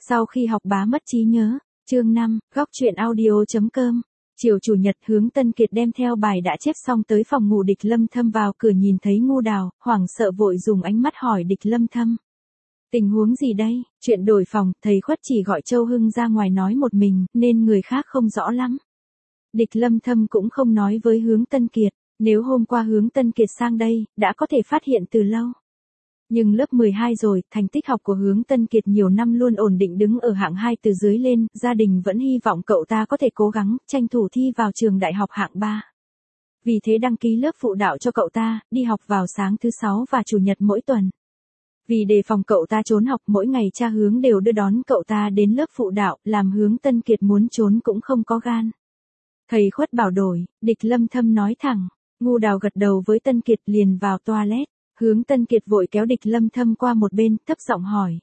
Sau khi học bá mất trí nhớ, chương 5, góc truyện audio.com. Chiều chủ nhật Hướng Tân Kiệt đem theo bài đã chép xong tới phòng ngủ Địch Lâm Thâm, vào cửa nhìn thấy Ngu Đào, hoảng sợ vội dùng ánh mắt hỏi Địch Lâm Thâm. Tình huống gì đây? Chuyện đổi phòng, thầy Khuất chỉ gọi Châu Hưng ra ngoài nói một mình, nên người khác không rõ lắm. Địch Lâm Thâm cũng không nói với Hướng Tân Kiệt, nếu hôm qua Hướng Tân Kiệt sang đây, đã có thể phát hiện từ lâu. Nhưng lớp 12 rồi, thành tích học của Hướng Tân Kiệt nhiều năm luôn ổn định đứng ở hạng 2 từ dưới lên, gia đình vẫn hy vọng cậu ta có thể cố gắng, tranh thủ thi vào trường đại học hạng 3. Vì thế đăng ký lớp phụ đạo cho cậu ta, đi học vào sáng thứ 6 và chủ nhật mỗi tuần. Vì đề phòng cậu ta trốn học, mỗi ngày cha Hướng đều đưa đón cậu ta đến lớp phụ đạo, làm Hướng Tân Kiệt muốn trốn cũng không có gan. Thầy Khuất bảo đổi, Địch Lâm Thâm nói thẳng. Ngu Đào gật đầu với Tân Kiệt liền vào toilet. Hướng Tân Kiệt vội kéo Địch Lâm Thâm qua một bên, thấp giọng hỏi.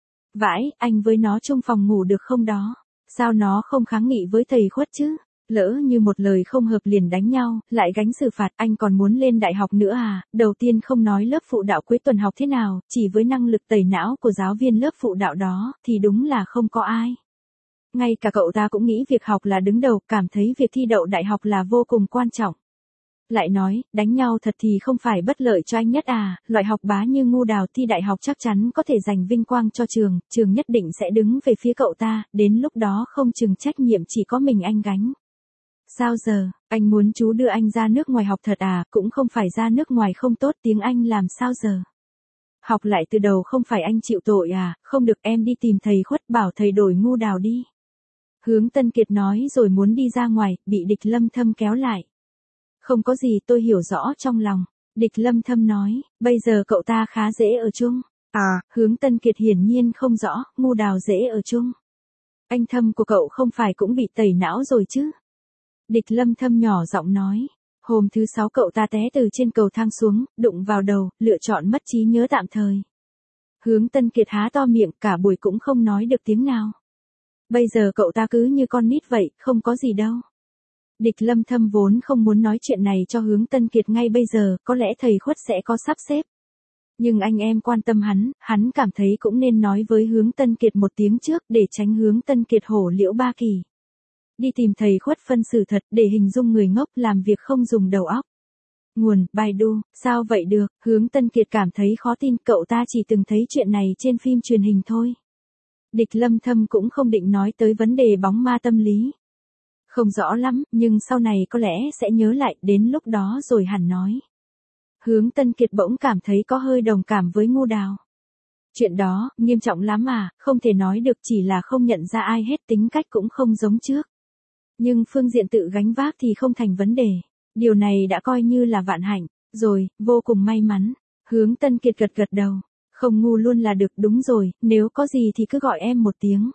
Vãi, anh với nó chung phòng ngủ được không đó? Sao nó không kháng nghị với thầy Khuất chứ? Lỡ như một lời không hợp liền đánh nhau, lại gánh xử phạt, anh còn muốn lên đại học nữa à? Đầu tiên không nói lớp phụ đạo cuối tuần học thế nào, chỉ với năng lực tẩy não của giáo viên lớp phụ đạo đó, thì đúng là không có ai. Ngay cả cậu ta cũng nghĩ việc học là đứng đầu, cảm thấy việc thi đậu đại học là vô cùng quan trọng. Lại nói, đánh nhau thật thì không phải bất lợi cho anh nhất à, loại học bá như Ngu Đào thi đại học chắc chắn có thể giành vinh quang cho trường, trường nhất định sẽ đứng về phía cậu ta, đến lúc đó không chừng trách nhiệm chỉ có mình anh gánh. Sao giờ, anh muốn chú đưa anh ra nước ngoài học thật à, cũng không phải ra nước ngoài không tốt, tiếng Anh làm sao giờ? Học lại từ đầu không phải anh chịu tội à, không được, em đi tìm thầy Khuất bảo thầy đổi Ngu Đào đi. Hướng Tân Kiệt nói rồi muốn đi ra ngoài, bị Địch Lâm Thâm kéo lại. Không có gì, tôi hiểu rõ trong lòng. Địch Lâm Thâm nói, bây giờ cậu ta khá dễ ở chung. À, Hướng Tân Kiệt hiển nhiên không rõ, Ngu Đào dễ ở chung. Anh Thâm của cậu không phải cũng bị tẩy não rồi chứ? Địch Lâm Thâm nhỏ giọng nói. Hôm thứ 6 cậu ta té từ trên cầu thang xuống, đụng vào đầu, lựa chọn mất trí nhớ tạm thời. Hướng Tân Kiệt há to miệng, cả buổi cũng không nói được tiếng nào. Bây giờ cậu ta cứ như con nít vậy, không có gì đâu. Địch Lâm Thâm vốn không muốn nói chuyện này cho Hướng Tân Kiệt ngay bây giờ, có lẽ thầy Khuất sẽ có sắp xếp. Nhưng anh em quan tâm hắn cảm thấy cũng nên nói với Hướng Tân Kiệt một tiếng trước để tránh Hướng Tân Kiệt hổ liễu ba kỳ. Đi tìm thầy Khuất phân xử thật để hình dung người ngốc làm việc không dùng đầu óc. Nguồn, Baidu, sao vậy được, Hướng Tân Kiệt cảm thấy khó tin, cậu ta chỉ từng thấy chuyện này trên phim truyền hình thôi. Địch Lâm Thâm cũng không định nói tới vấn đề bóng ma tâm lý. Không rõ lắm, nhưng sau này có lẽ sẽ nhớ lại, đến lúc đó rồi hẳn nói. Hướng Tân Kiệt bỗng cảm thấy có hơi đồng cảm với Ngu Đào. Chuyện đó, nghiêm trọng lắm à, không thể nói được, chỉ là không nhận ra ai hết, tính cách cũng không giống trước. Nhưng phương diện tự gánh vác thì không thành vấn đề. Điều này đã coi như là vạn hạnh, rồi, vô cùng may mắn. Hướng Tân Kiệt gật gật đầu. Không ngu luôn là được, đúng rồi, nếu có gì thì cứ gọi em một tiếng.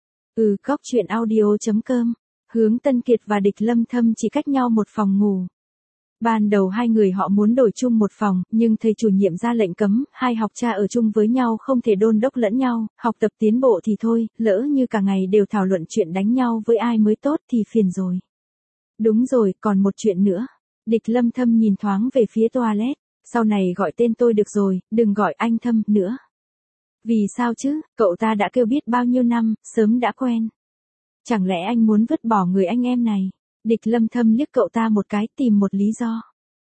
Góc truyện audio.com. Hướng Tân Kiệt và Địch Lâm Thâm chỉ cách nhau một phòng ngủ. Ban đầu hai người họ muốn đổi chung một phòng, nhưng thầy chủ nhiệm ra lệnh cấm, hai học trò ở chung với nhau không thể đôn đốc lẫn nhau, học tập tiến bộ thì thôi, lỡ như cả ngày đều thảo luận chuyện đánh nhau với ai mới tốt thì phiền rồi. Đúng rồi, còn một chuyện nữa. Địch Lâm Thâm nhìn thoáng về phía toilet, sau này gọi tên tôi được rồi, đừng gọi anh Thâm nữa. Vì sao chứ, cậu ta đã kêu biết bao nhiêu năm, sớm đã quen. Chẳng lẽ anh muốn vứt bỏ người anh em này? Địch Lâm Thâm liếc cậu ta một cái, tìm một lý do.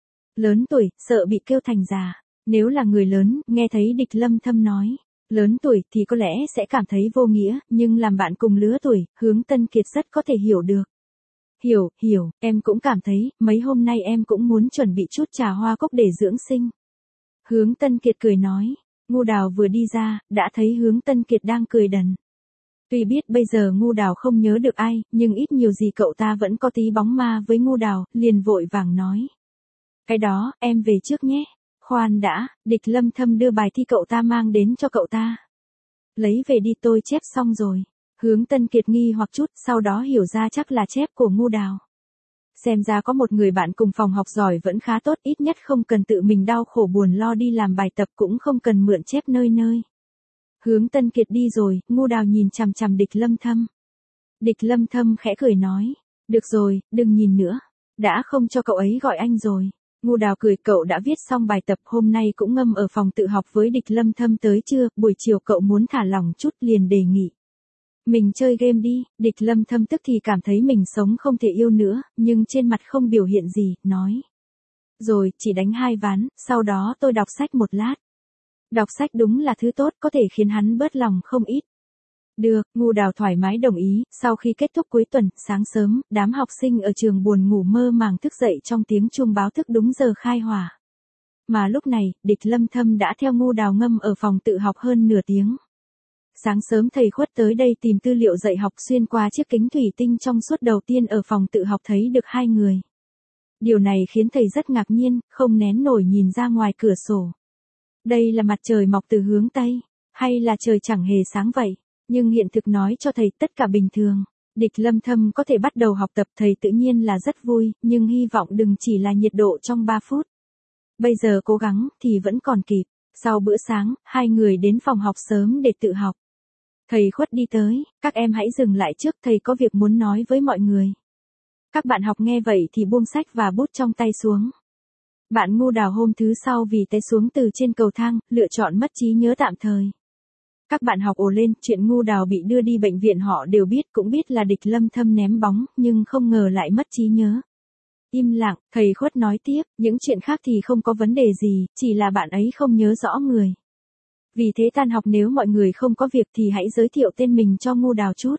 Lớn tuổi, sợ bị kêu thành già. Nếu là người lớn, nghe thấy Địch Lâm Thâm nói, lớn tuổi thì có lẽ sẽ cảm thấy vô nghĩa, nhưng làm bạn cùng lứa tuổi, Hướng Tân Kiệt rất có thể hiểu được. Hiểu, em cũng cảm thấy, mấy hôm nay em cũng muốn chuẩn bị chút trà hoa cúc để dưỡng sinh. Hướng Tân Kiệt cười nói, Ngu Đào vừa đi ra, đã thấy Hướng Tân Kiệt đang cười đần. Tuy biết bây giờ Ngu Đào không nhớ được ai, nhưng ít nhiều gì cậu ta vẫn có tí bóng ma với Ngu Đào, liền vội vàng nói. Cái đó, em về trước nhé. Khoan đã, Địch Lâm Thâm đưa bài thi cậu ta mang đến cho cậu ta. Lấy về đi, tôi chép xong rồi. Hướng Tân Kiệt nghi hoặc chút, sau đó hiểu ra chắc là chép của Ngu Đào. Xem ra có một người bạn cùng phòng học giỏi vẫn khá tốt, ít nhất không cần tự mình đau khổ buồn lo đi làm bài tập, cũng không cần mượn chép nơi nơi. Hướng Tân Kiệt đi rồi, Ngu Đào nhìn chằm chằm Địch Lâm Thâm. Địch Lâm Thâm khẽ cười nói, được rồi, đừng nhìn nữa, đã không cho cậu ấy gọi anh rồi. Ngu Đào cười, cậu đã viết xong bài tập, hôm nay cũng ngâm ở phòng tự học với Địch Lâm Thâm tới trưa, buổi chiều cậu muốn thả lỏng chút liền đề nghị. Mình chơi game đi, Địch Lâm Thâm tức thì cảm thấy mình sống không thể yêu nữa, nhưng trên mặt không biểu hiện gì, nói. Rồi, chỉ đánh 2 ván, sau đó tôi đọc sách một lát. Đọc sách đúng là thứ tốt, có thể khiến hắn bớt lòng không ít. Được, Ngu Đào thoải mái đồng ý, sau khi kết thúc cuối tuần, sáng sớm, đám học sinh ở trường buồn ngủ mơ màng thức dậy trong tiếng chuông báo thức đúng giờ khai hỏa. Mà lúc này, Địch Lâm Thâm đã theo Ngu Đào ngâm ở phòng tự học hơn nửa tiếng. Sáng sớm thầy Khuất tới đây tìm tư liệu dạy học xuyên qua chiếc kính thủy tinh trong suốt đầu tiên ở phòng tự học thấy được 2 người. Điều này khiến thầy rất ngạc nhiên, không nén nổi nhìn ra ngoài cửa sổ. Đây là mặt trời mọc từ hướng Tây, hay là trời chẳng hề sáng vậy? Nhưng hiện thực nói cho thầy tất cả bình thường. Địch Lâm Thâm có thể bắt đầu học tập thầy tự nhiên là rất vui, nhưng hy vọng đừng chỉ là nhiệt độ trong 3 phút. Bây giờ cố gắng thì vẫn còn kịp. Sau bữa sáng, 2 người đến phòng học sớm để tự học. Thầy Khuất đi tới, các em hãy dừng lại trước, thầy có việc muốn nói với mọi người. Các bạn học nghe vậy thì buông sách và bút trong tay xuống. Bạn Ngu Đào hôm thứ sau vì té xuống từ trên cầu thang, lựa chọn mất trí nhớ tạm thời. Các bạn học ồ lên, chuyện Ngu Đào bị đưa đi bệnh viện họ đều biết, cũng biết là Địch Lâm Thâm ném bóng, nhưng không ngờ lại mất trí nhớ. Im lặng, thầy Khuất nói tiếp, những chuyện khác thì không có vấn đề gì, chỉ là bạn ấy không nhớ rõ người. Vì thế tan học nếu mọi người không có việc thì hãy giới thiệu tên mình cho Ngu Đào chút.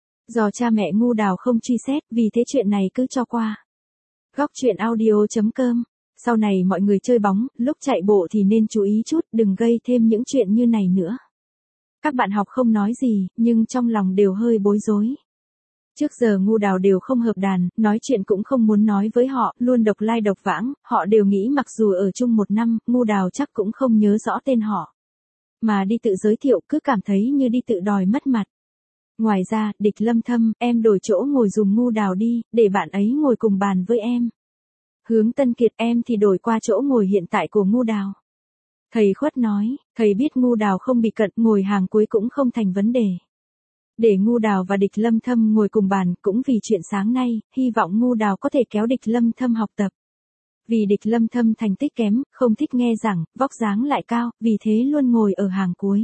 Do cha mẹ Ngu Đào không truy xét, vì thế chuyện này cứ cho qua. Góc truyện audio.com. Sau này mọi người chơi bóng, lúc chạy bộ thì nên chú ý chút, đừng gây thêm những chuyện như này nữa. Các bạn học không nói gì, nhưng trong lòng đều hơi bối rối. Trước giờ Ngu Đào đều không hợp đàn, nói chuyện cũng không muốn nói với họ, luôn độc lai độc vãng, họ đều nghĩ mặc dù ở chung 1 năm, Ngu Đào chắc cũng không nhớ rõ tên họ. Mà đi tự giới thiệu cứ cảm thấy như đi tự đòi mất mặt. Ngoài ra, Địch Lâm Thâm, em đổi chỗ ngồi dùng Ngu Đào đi, để bạn ấy ngồi cùng bàn với em. Hướng Tân Kiệt, em thì đổi qua chỗ ngồi hiện tại của Ngu Đào. Thầy Khuất nói, thầy biết Ngu Đào không bị cận, ngồi hàng cuối cũng không thành vấn đề. Để Ngu Đào và Địch Lâm Thâm ngồi cùng bàn, cũng vì chuyện sáng nay, hy vọng Ngu Đào có thể kéo Địch Lâm Thâm học tập. Vì Địch Lâm Thâm thành tích kém, không thích nghe giảng, vóc dáng lại cao, vì thế luôn ngồi ở hàng cuối.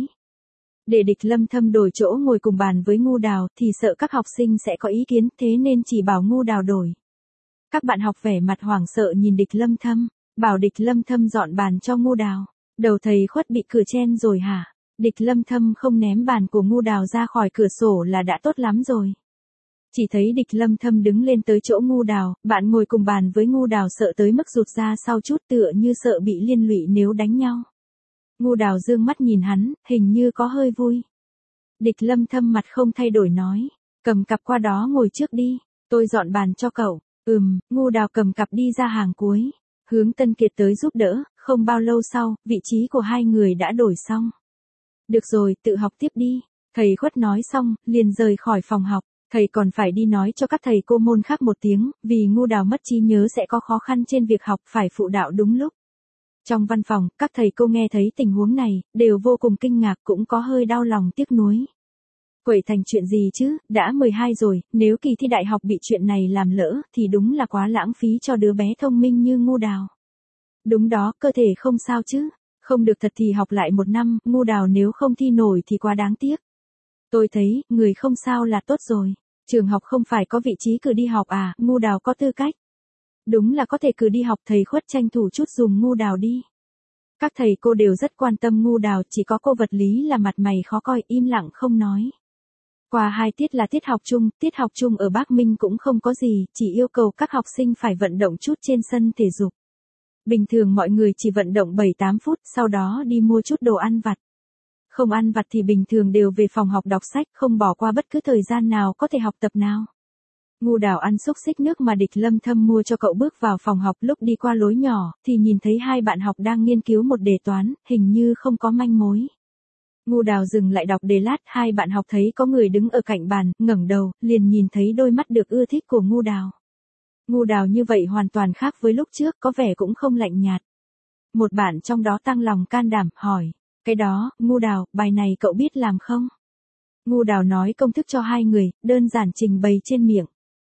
Để Địch Lâm Thâm đổi chỗ ngồi cùng bàn với Ngu Đào thì sợ các học sinh sẽ có ý kiến, thế nên chỉ bảo Ngu Đào đổi. Các bạn học vẻ mặt hoảng sợ nhìn Địch Lâm Thâm, bảo Địch Lâm Thâm dọn bàn cho Ngu Đào. Đầu thầy Khuất bị cửa chen rồi hả? Địch Lâm Thâm không ném bàn của Ngu Đào ra khỏi cửa sổ là đã tốt lắm rồi. Chỉ thấy Địch Lâm Thâm đứng lên tới chỗ Ngu Đào, bạn ngồi cùng bàn với Ngu Đào sợ tới mức rụt ra sau chút, tựa như sợ bị liên lụy nếu đánh nhau. Ngu Đào dương mắt nhìn hắn, hình như có hơi vui. Địch Lâm Thâm mặt không thay đổi nói, cầm cặp qua đó ngồi trước đi, tôi dọn bàn cho cậu. Ngu Đào cầm cặp đi ra hàng cuối. Hướng Tân Kiệt tới giúp đỡ, không bao lâu sau, vị trí của 2 người đã đổi xong. Được rồi, tự học tiếp đi. Thầy Khuất nói xong, liền rời khỏi phòng học. Thầy còn phải đi nói cho các thầy cô môn khác một tiếng, vì Ngu Đào mất trí nhớ sẽ có khó khăn trên việc học, phải phụ đạo đúng lúc. Trong văn phòng, các thầy cô nghe thấy tình huống này, đều vô cùng kinh ngạc, cũng có hơi đau lòng tiếc nuối. Quậy thành chuyện gì chứ, đã 12 rồi, nếu kỳ thi đại học bị chuyện này làm lỡ, thì đúng là quá lãng phí cho đứa bé thông minh như Ngu Đào. Đúng đó, cơ thể không sao chứ, không được thật thì học lại 1 năm, Ngu Đào nếu không thi nổi thì quá đáng tiếc. Tôi thấy, người không sao là tốt rồi. Trường học không phải có vị trí cử đi học à, Ngu Đào có tư cách. Đúng là có thể cử đi học, thầy Khuất tranh thủ chút dùng Ngu Đào đi. Các thầy cô đều rất quan tâm Ngu Đào, chỉ có cô vật lý là mặt mày khó coi, im lặng không nói. Qua 2 tiết là tiết học chung ở Bắc Minh cũng không có gì, chỉ yêu cầu các học sinh phải vận động chút trên sân thể dục. Bình thường mọi người chỉ vận động 7-8 phút, sau đó đi mua chút đồ ăn vặt. Không ăn vặt thì bình thường đều về phòng học đọc sách, không bỏ qua bất cứ thời gian nào có thể học tập nào. Ngu Đào ăn xúc xích nước mà Địch Lâm Thâm mua cho cậu, bước vào phòng học, lúc đi qua lối nhỏ, thì nhìn thấy 2 bạn học đang nghiên cứu một đề toán, hình như không có manh mối. Ngu Đào dừng lại đọc đề lát, 2 bạn học thấy có người đứng ở cạnh bàn, ngẩng đầu, liền nhìn thấy đôi mắt được ưa thích của Ngu Đào. Ngu Đào như vậy hoàn toàn khác với lúc trước, có vẻ cũng không lạnh nhạt. Một bạn trong đó tăng lòng can đảm, hỏi, cái đó, Ngu Đào, bài này cậu biết làm không? Ngu Đào nói công thức cho 2 người, đơn giản trình bày trên miệng.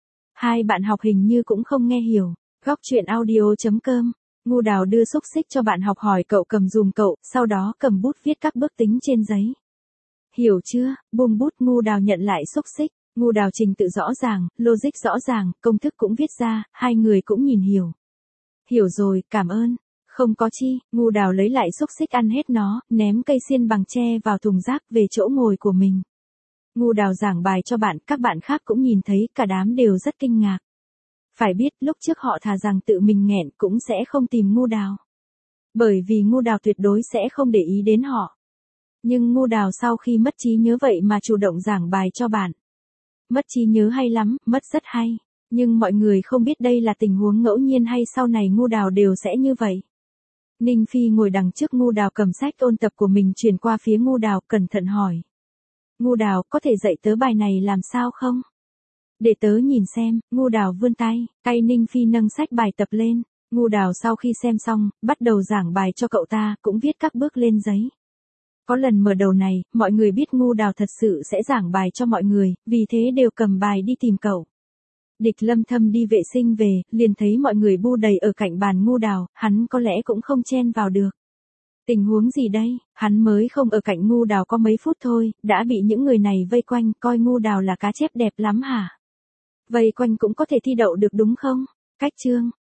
2 bạn học hình như cũng không nghe hiểu. Góc truyện audio.com. Ngu Đào đưa xúc xích cho bạn học, hỏi cậu cầm dùm cậu, sau đó cầm bút viết các bước tính trên giấy. Hiểu chưa, buông bút. Ngu Đào nhận lại xúc xích. Ngu Đào trình tự rõ ràng, logic rõ ràng, công thức cũng viết ra, hai người cũng nhìn hiểu. Hiểu rồi, cảm ơn. Không có chi. Ngu Đào lấy lại xúc xích ăn hết nó, ném cây xiên bằng tre vào thùng rác về chỗ ngồi của mình. Ngu Đào giảng bài cho bạn, các bạn khác cũng nhìn thấy, cả đám đều rất kinh ngạc. Phải biết, lúc trước họ thà rằng tự mình nghẹn cũng sẽ không tìm Ngu Đào. Bởi vì Ngu Đào tuyệt đối sẽ không để ý đến họ. Nhưng Ngu Đào sau khi mất trí nhớ vậy mà chủ động giảng bài cho bạn. Mất trí nhớ hay lắm, mất rất hay. Nhưng mọi người không biết đây là tình huống ngẫu nhiên hay sau này Ngu Đào đều sẽ như vậy. Ninh Phi ngồi đằng trước Ngu Đào cầm sách ôn tập của mình chuyển qua phía Ngu Đào, cẩn thận hỏi. Ngu Đào, có thể dạy tớ bài này làm sao không? Để tớ nhìn xem. Ngu Đào vươn tay Ninh Phi nâng sách bài tập lên. Ngu Đào sau khi xem xong, bắt đầu giảng bài cho cậu ta, cũng viết các bước lên giấy. Có lần mở đầu này, mọi người biết Ngu Đào thật sự sẽ giảng bài cho mọi người, vì thế đều cầm bài đi tìm cậu. Địch Lâm Thâm đi vệ sinh về, liền thấy mọi người bu đầy ở cạnh bàn Ngu Đào, hắn có lẽ cũng không chen vào được. Tình huống gì đây, hắn mới không ở cạnh Ngu Đào có mấy phút thôi, đã bị những người này vây quanh, coi Ngu Đào là cá chép đẹp lắm hả? Vây quanh cũng có thể thi đậu được đúng không? Cách chương